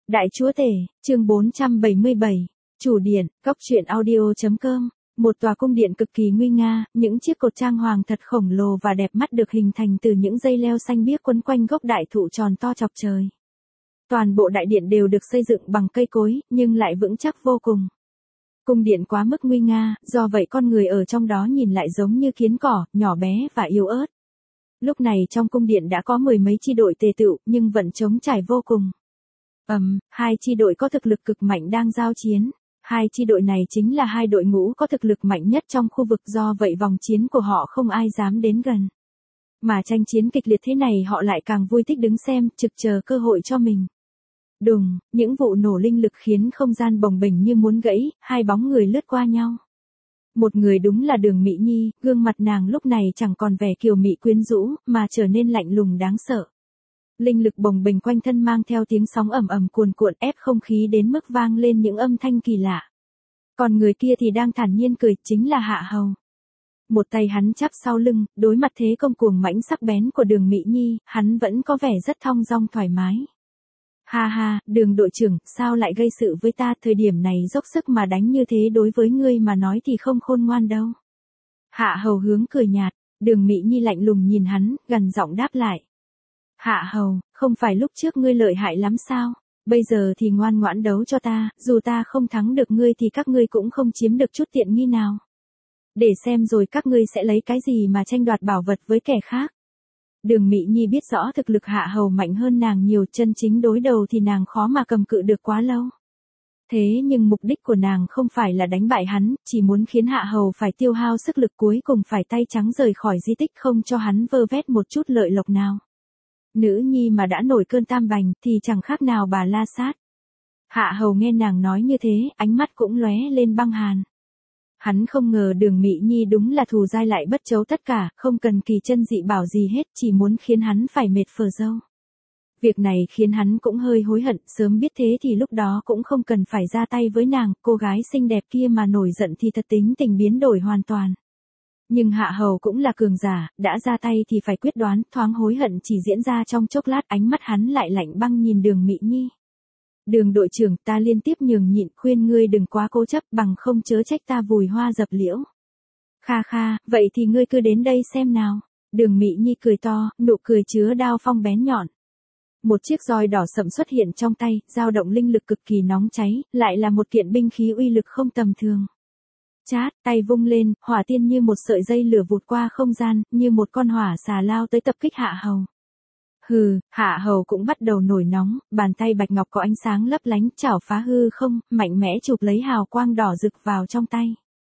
Đại chúa tể, chương 477, chủ điện, góc truyện audio.com. Một tòa cung điện cực kỳ nguy nga, những chiếc cột trang hoàng thật khổng lồ và đẹp mắt được hình thành từ những dây leo xanh biếc quấn quanh gốc đại thụ tròn to chọc trời. Toàn bộ đại điện đều được xây dựng bằng cây cối, nhưng lại vững chắc vô cùng. Cung điện quá mức nguy nga, do vậy con người ở trong đó nhìn lại giống như kiến cỏ, nhỏ bé và yếu ớt. Lúc này trong cung điện đã có mười mấy chi đội tề tựu, nhưng vẫn trống trải vô cùng. Hai chi đội có thực lực cực mạnh đang giao chiến. Hai chi đội này chính là hai đội ngũ có thực lực mạnh nhất trong khu vực, do vậy vòng chiến của họ không ai dám đến gần. Mà tranh chiến kịch liệt thế này họ lại càng vui thích đứng xem, trực chờ cơ hội cho mình. Đùng, những vụ nổ linh lực khiến không gian bồng bềnh như muốn gãy, hai bóng người lướt qua nhau. Một người đúng là Đường Mị Nhi, gương mặt nàng lúc này chẳng còn vẻ kiều mị quyến rũ, mà trở nên lạnh lùng đáng sợ. Linh lực bồng bềnh quanh thân mang theo tiếng sóng ầm ầm cuồn cuộn ép không khí đến mức vang lên những âm thanh kỳ lạ. Còn người kia thì đang thản nhiên cười, chính là Hạ Hầu. Một tay hắn chắp sau lưng, đối mặt thế công cuồng mãnh sắc bén của Đường Mị Nhi, hắn vẫn có vẻ rất thong dong thoải mái. Ha ha, Đường đội trưởng, sao lại gây sự với ta, thời điểm này dốc sức mà đánh như thế đối với ngươi mà nói thì không khôn ngoan đâu. Hạ Hầu hướng cười nhạt, Đường Mị Nhi lạnh lùng nhìn hắn, gằn giọng đáp lại. Hạ Hầu, không phải lúc trước ngươi lợi hại lắm sao, bây giờ thì ngoan ngoãn đấu cho ta, dù ta không thắng được ngươi thì các ngươi cũng không chiếm được chút tiện nghi nào. Để xem rồi các ngươi sẽ lấy cái gì mà tranh đoạt bảo vật với kẻ khác. Đường Mị Nhi biết rõ thực lực Hạ Hầu mạnh hơn nàng nhiều, chân chính đối đầu thì nàng khó mà cầm cự được quá lâu. Thế nhưng mục đích của nàng không phải là đánh bại hắn, chỉ muốn khiến Hạ Hầu phải tiêu hao sức lực cuối cùng phải tay trắng rời khỏi di tích, không cho hắn vơ vét một chút lợi lộc nào. Nữ nhi mà đã nổi cơn tam bành thì chẳng khác nào bà La Sát. Hạ Hầu nghe nàng nói như thế, ánh mắt cũng lóe lên băng hàn. Hắn không ngờ Đường Mị Nhi đúng là thù dai lại bất chấu tất cả, không cần kỳ chân dị bảo gì hết, chỉ muốn khiến hắn phải mệt phờ dâu. Việc này khiến hắn cũng hơi hối hận, sớm biết thế thì lúc đó cũng không cần phải ra tay với nàng, cô gái xinh đẹp kia mà nổi giận thì thật tính tình biến đổi hoàn toàn. Nhưng Hạ Hầu cũng là cường giả, đã ra tay thì phải quyết đoán, thoáng hối hận chỉ diễn ra trong chốc lát, ánh mắt hắn lại lạnh băng nhìn Đường Mị Nhi. Đường đội trưởng, ta liên tiếp nhường nhịn, khuyên ngươi đừng quá cố chấp, bằng không chớ trách ta vùi hoa dập liễu. Kha kha, vậy thì ngươi cứ đến đây xem nào. Đường Mị Nhi cười to, nụ cười chứa đao phong bén nhọn. Một chiếc roi đỏ sậm xuất hiện trong tay, dao động linh lực cực kỳ nóng cháy, lại là một kiện binh khí uy lực không tầm thường. Chát, tay vung lên, hỏa tiên như một sợi dây lửa vụt qua không gian, như một con hỏa xà lao tới tập kích Hạ Hầu. Hừ, Hạ Hầu cũng bắt đầu nổi nóng, bàn tay bạch ngọc có ánh sáng lấp lánh, chảo phá hư không, mạnh mẽ chụp lấy hào quang đỏ rực vào trong tay.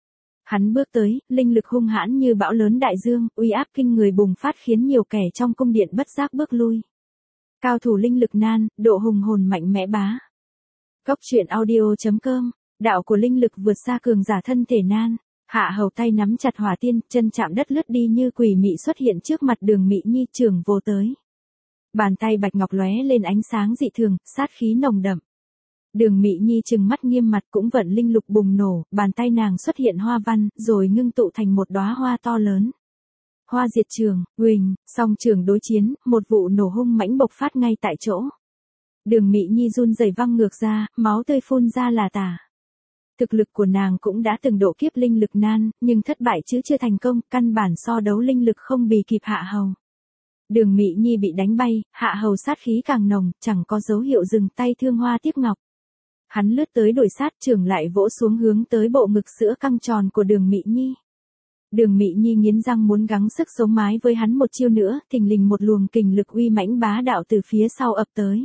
Hắn bước tới, linh lực hung hãn như bão lớn đại dương, uy áp kinh người bùng phát khiến nhiều kẻ trong cung điện bất giác bước lui. Cao thủ linh lực nan, độ hùng hồn mạnh mẽ bá. Góc truyện audio.com. Đạo của linh lực vượt xa cường giả thân thể nan. Hạ Hầu tay nắm chặt hỏa tiên, chân chạm đất lướt đi như quỷ mị xuất hiện trước mặt Đường Mị Nhi, trường vô tới. Bàn tay bạch ngọc lóe lên ánh sáng dị thường, sát khí nồng đậm. Đường Mị Nhi trừng mắt nghiêm mặt, cũng vận linh lực bùng nổ, bàn tay nàng xuất hiện hoa văn, rồi ngưng tụ thành một đóa hoa to lớn. Hoa diệt trường, huỳnh, song trường đối chiến, một vụ nổ hung mãnh bộc phát ngay tại chỗ. Đường Mị Nhi run rẩy văng ngược ra, máu tươi phun ra là tả. Thực lực của nàng cũng đã từng độ kiếp linh lực nan, nhưng thất bại chứ chưa thành công, căn bản so đấu linh lực không bì kịp Hạ Hầu. Đường Mị Nhi bị đánh bay, Hạ Hầu sát khí càng nồng, chẳng có dấu hiệu dừng tay, thương hoa tiếc ngọc. Hắn lướt tới đuổi sát, trường lại vỗ xuống hướng tới bộ ngực sữa căng tròn của Đường Mị Nhi. Đường Mị Nhi nghiến răng muốn gắng sức sống mái với hắn một chiêu nữa, thình lình một luồng kình lực uy mãnh bá đạo từ phía sau ập tới.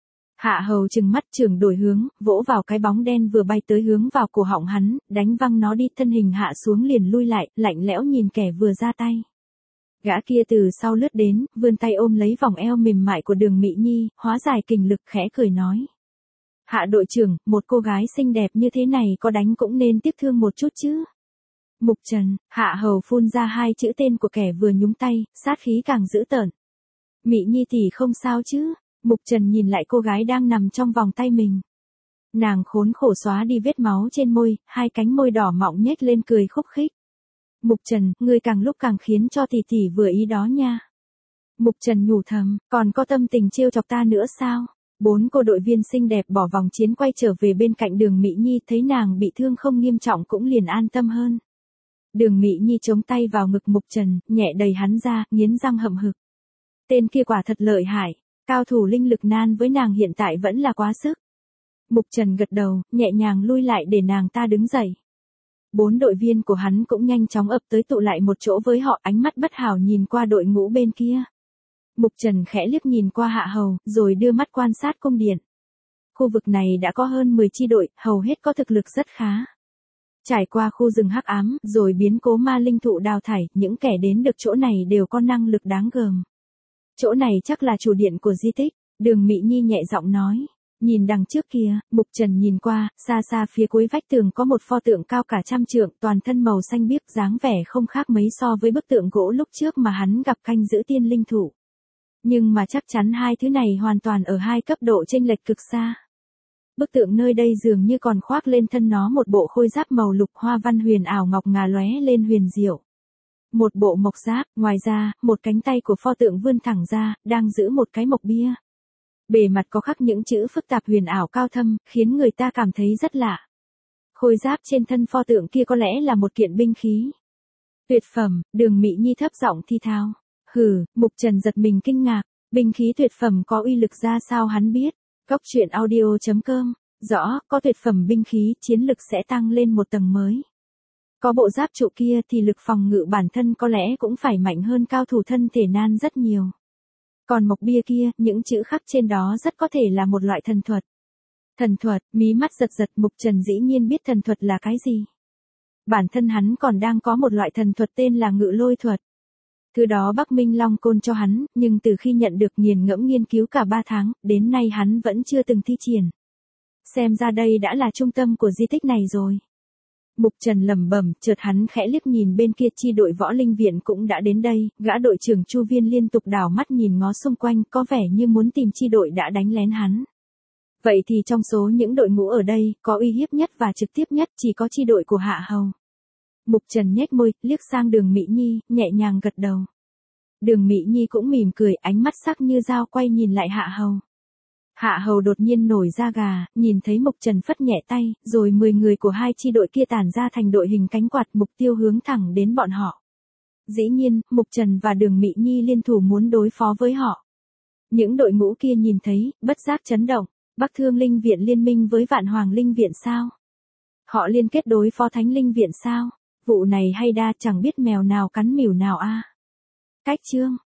Hạ Hầu trừng mắt, trường đổi hướng, vỗ vào cái bóng đen vừa bay tới hướng vào cổ họng hắn, đánh văng nó đi, thân hình hạ xuống liền lui lại, lạnh lẽo nhìn kẻ vừa ra tay. Gã kia từ sau lướt đến, vươn tay ôm lấy vòng eo mềm mại của Đường Mị Nhi, hóa giải kình lực, khẽ cười nói. Hạ đội trưởng, một cô gái xinh đẹp như thế này có đánh cũng nên tiếc thương một chút chứ. Mục Trần, Hạ Hầu phun ra hai chữ tên của kẻ vừa nhúng tay, sát khí càng dữ tợn. Mị Nhi thì không sao chứ. Mục Trần nhìn lại cô gái đang nằm trong vòng tay mình. Nàng khốn khổ xóa đi vết máu trên môi, hai cánh môi đỏ mọng nhếch lên cười khúc khích. Mục Trần, ngươi càng lúc càng khiến cho tỷ tỷ vừa ý đó nha. Mục Trần nhủ thầm, còn có tâm tình trêu chọc ta nữa sao? 4 cô đội viên xinh đẹp bỏ vòng chiến quay trở về bên cạnh Đường Mị Nhi, thấy nàng bị thương không nghiêm trọng cũng liền an tâm hơn. Đường Mị Nhi chống tay vào ngực Mục Trần, nhẹ đẩy hắn ra, nghiến răng hậm hực. Tên kia quả thật lợi hại, cao thủ linh lực nan với nàng hiện tại vẫn là quá sức. Mục Trần gật đầu, nhẹ nhàng lui lại để nàng ta đứng dậy. 4 đội viên của hắn cũng nhanh chóng ập tới tụ lại một chỗ với họ, ánh mắt bất hảo nhìn qua đội ngũ bên kia. Mục Trần khẽ liếc nhìn qua Hạ Hầu, rồi đưa mắt quan sát cung điện. Khu vực này đã có hơn 10 chi đội, hầu hết có thực lực rất khá. Trải qua khu rừng hắc ám, rồi biến cố ma linh thụ đào thải, những kẻ đến được chỗ này đều có năng lực đáng gờm. Chỗ này chắc là chủ điện của di tích, Đường Mị Nhi nhẹ giọng nói. Nhìn đằng trước kia, Mục Trần nhìn qua, xa xa phía cuối vách tường có một pho tượng cao cả 100 trượng, toàn thân màu xanh biếc, dáng vẻ không khác mấy so với bức tượng gỗ lúc trước mà hắn gặp canh giữ tiên linh thụ. Nhưng mà chắc chắn hai thứ này hoàn toàn ở hai cấp độ chênh lệch cực xa. Bức tượng nơi đây dường như còn khoác lên thân nó một bộ khôi giáp màu lục, hoa văn huyền ảo ngọc ngà lóe lên huyền diệu. Một bộ mộc giáp, ngoài ra, một cánh tay của pho tượng vươn thẳng ra, đang giữ một cái mộc bia. Bề mặt có khắc những chữ phức tạp huyền ảo cao thâm, khiến người ta cảm thấy rất lạ. Khôi giáp trên thân pho tượng kia có lẽ là một kiện binh khí. Tuyệt phẩm, Đường Mị Nhi thấp giọng thi thao. Hừ, Mục Trần giật mình kinh ngạc, binh khí tuyệt phẩm có uy lực ra sao hắn biết. Góc truyện audio.com, rõ, có tuyệt phẩm binh khí, chiến lực sẽ tăng lên một tầng mới. Có bộ giáp trụ kia thì lực phòng ngự bản thân có lẽ cũng phải mạnh hơn cao thủ thân thể nan rất nhiều. Còn mộc bia kia, những chữ khắc trên đó rất có thể là một loại thần thuật. Thần thuật, mí mắt giật giật, Mục Trần dĩ nhiên biết thần thuật là cái gì. Bản thân hắn còn đang có một loại thần thuật tên là ngự lôi thuật. Thứ đó Bắc Minh Long Côn cho hắn, nhưng từ khi nhận được nghiền ngẫm nghiên cứu cả 3 tháng, đến nay hắn vẫn chưa từng thi triển. Xem ra đây đã là trung tâm của di tích này rồi. Mục Trần lẩm bẩm, chợt hắn khẽ liếc nhìn bên kia, chi đội võ linh viện cũng đã đến đây, gã đội trưởng Chu Viên liên tục đảo mắt nhìn ngó xung quanh, có vẻ như muốn tìm chi đội đã đánh lén hắn. Vậy thì trong số những đội ngũ ở đây, có uy hiếp nhất và trực tiếp nhất chỉ có chi đội của Hạ Hầu. Mục Trần nhếch môi, liếc sang Đường Mị Nhi, nhẹ nhàng gật đầu. Đường Mị Nhi cũng mỉm cười, ánh mắt sắc như dao quay nhìn lại Hạ Hầu. Hạ Hầu đột nhiên nổi da gà, nhìn thấy Mục Trần phất nhẹ tay, rồi 10 người của hai chi đội kia tản ra thành đội hình cánh quạt, mục tiêu hướng thẳng đến bọn họ. Dĩ nhiên, Mục Trần và Đường Mị Nhi liên thủ muốn đối phó với họ. Những đội ngũ kia nhìn thấy, bất giác chấn động, Bắc Thương Linh Viện liên minh với Vạn Hoàng Linh Viện sao? Họ liên kết đối phó Thánh Linh Viện sao? Vụ này hay đa, chẳng biết mèo nào cắn mỉu nào a. Cách chương